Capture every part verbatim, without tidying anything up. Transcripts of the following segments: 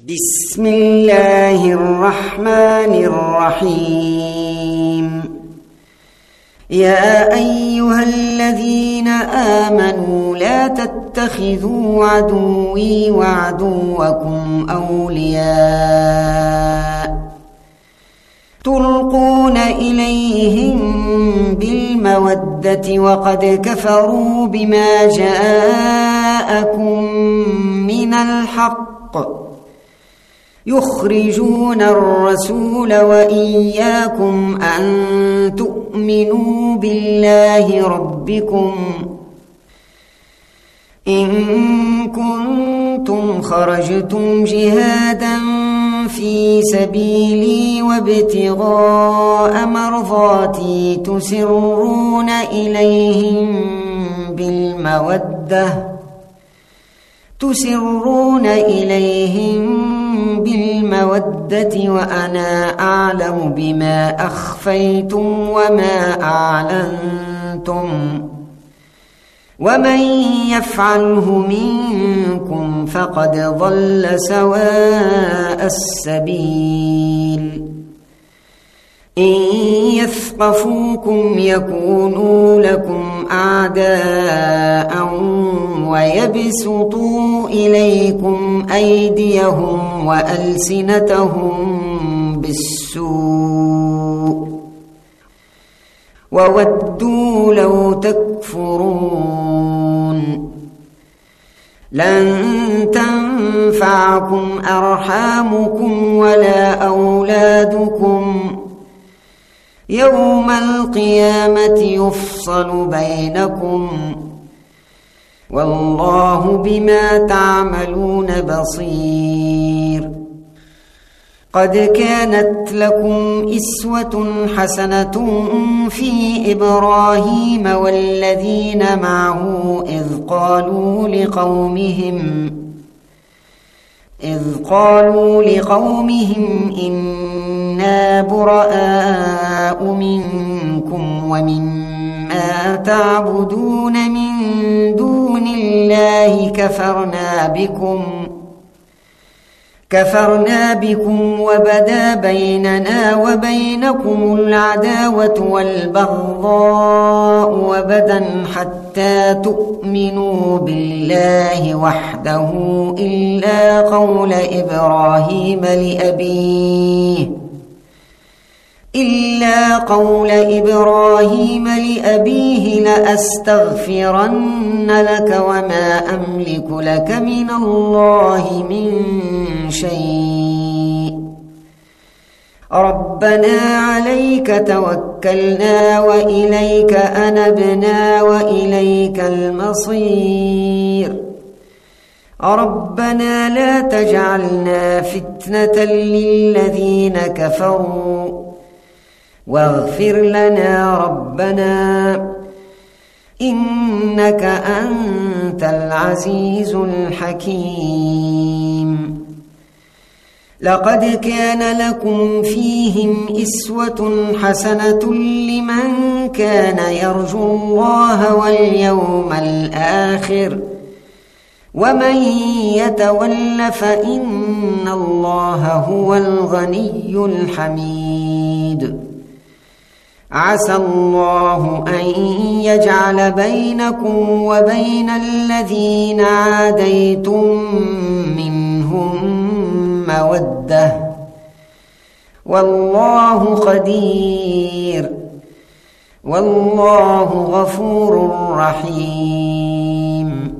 بسم الله الرحمن الرحيم. يا أيها الذين آمنوا لا تتخذوا عدوي وعدوكم أولياء تلقون إليهم بالمودة وقد كفروا بما جاءكم من الحق يخرجون الرسول وإياكم أن تؤمنوا بالله ربكم إن كنتم خرجتم جهادا في سبيلي وابتغاء مرضاتي تسرون إليهم بالمودة تسرون إليهم بالمودة وأنا أعلم بما أخفيتم وما أعلنتم ومن يفعله منكم فقد ضل سواء السبيل. إن يثقفوكم يكونوا لكم أعداء ويبسطوا إليكم أيديهم وألسنتهم بالسوء وودوا لو تكفرون. لن تنفعكم أرحامكم ولا أولادكم يوم القيامة يفصل بينكم والله بما تعملون بصير. قد كانت لكم إسوة حسنة في إبراهيم والذين معه إذ قالوا لقومهم إذ قالوا لقومهم إنا براء منكم ومما تعبدون من دون الله كفرنا بكم كفرنا بكم وبدا بيننا وبينكم العداوة والبغضاء وبدا حتى تؤمنوا بالله وحده إلا قول إبراهيم لأبيه إلا قول إبراهيم لأبيه لأستغفرن لك وما أملك لك من الله من شيء ربنا عليك توكلنا وإليك أنبنا وإليك المصير ربنا لا تجعلنا فتنة للذين كفروا واغفر لنا ربنا إنك أنت العزيز الحكيم. لقد كان لكم فيهم إسوة حسنة لمن كان يرجو الله واليوم الآخر ومن يتول فإن الله هو الغني الحميد. عسى الله أن يجعل بينكم وبين الذين عاديتم منهم مودة والله قدير والله غفور رحيم.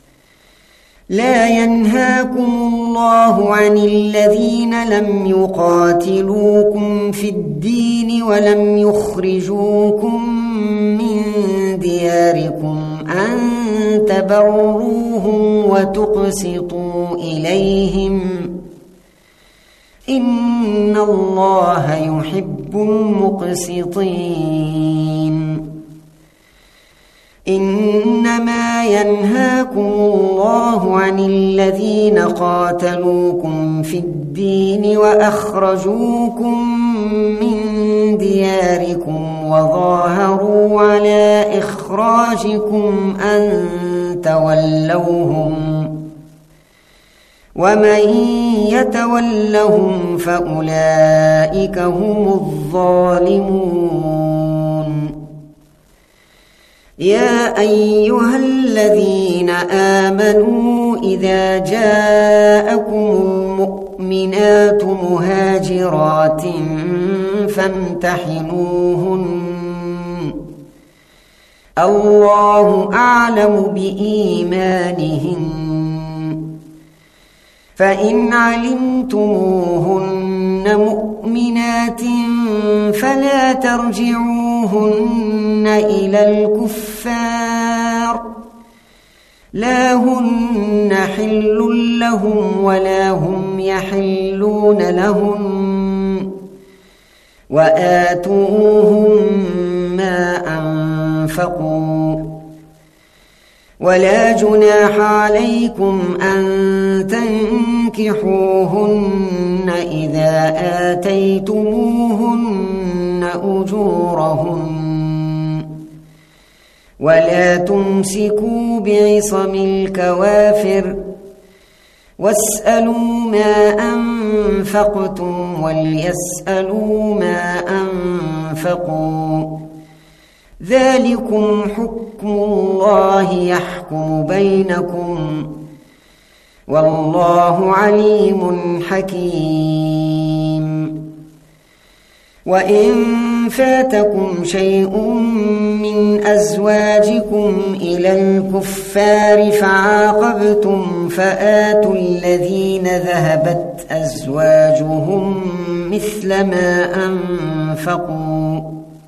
لا ينهاكم الله عن الذين لم يقاتلوكم في الدين ولم يخرجوكم من دياركم أن تبروهم وتقسطوا إليهم إن الله يحب المقسطين. إنما ينهاكم الله عن الذين قاتلوكم في الدين وأخرجوكم من دياركم وظاهروا على إخراجكم أن تولوهم ومن يتولهم فأولئك هم الظالمون يا أيها الذين آمنوا إذا جاءكم المؤمنات مهاجرات فامتحنوهن الله أعلم بإيمانهن فإن علمتموهن مؤمنات فلا ترجعوهن إلى الكفار لا هن حل لهم ولا هم يحلون لهم وآتوهم ما أنفقوا ولا جناح عليكم أن تنكحوهن إذا آتيتموهن أجورهن ولا تمسكوا بعصم الكوافر واسألوا ما أنفقتم وليسألوا ما أنفقوا ذلكم حكم الله يحكم بينكم والله عليم حكيم وإن فاتكم شيء من أزواجكم إلى الكفار فعاقبتم فآتوا الذين ذهبت أزواجهم مثل ما أنفقوا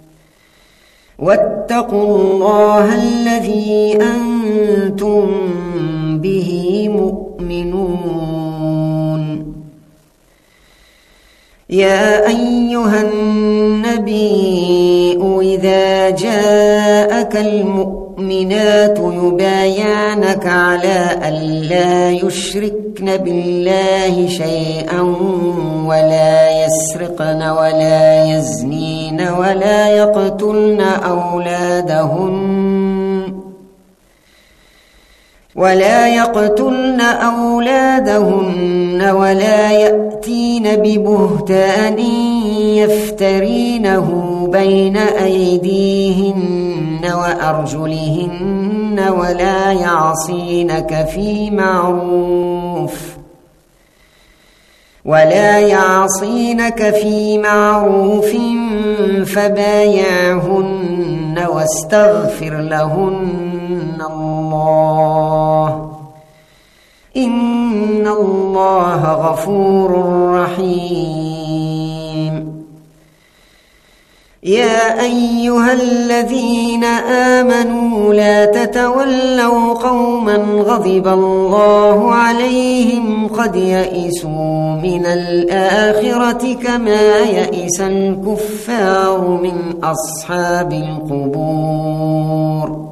واتقوا الله الذي أنتم به مؤمنون يا أيها النبي إذا جاءك المؤمنات يبايعنك على ألا يشركن بالله شيئا ولا يسرقن ولا يزنين ولا يقتلن أولادهن ولا يقتلن أولادهن ولا يأتين ببهتان يفترينه بين أيديهن وأرجلهن ولا يعصينك في معروف ولا يعصينك في معروف فبايعهن واستغفر لهن الله إن الله غفور رحيم يا أيها الذين آمنوا لا تتولوا قوما غضب الله عليهم قد يئسوا من الآخرة كما يئس الكفار من أصحاب القبور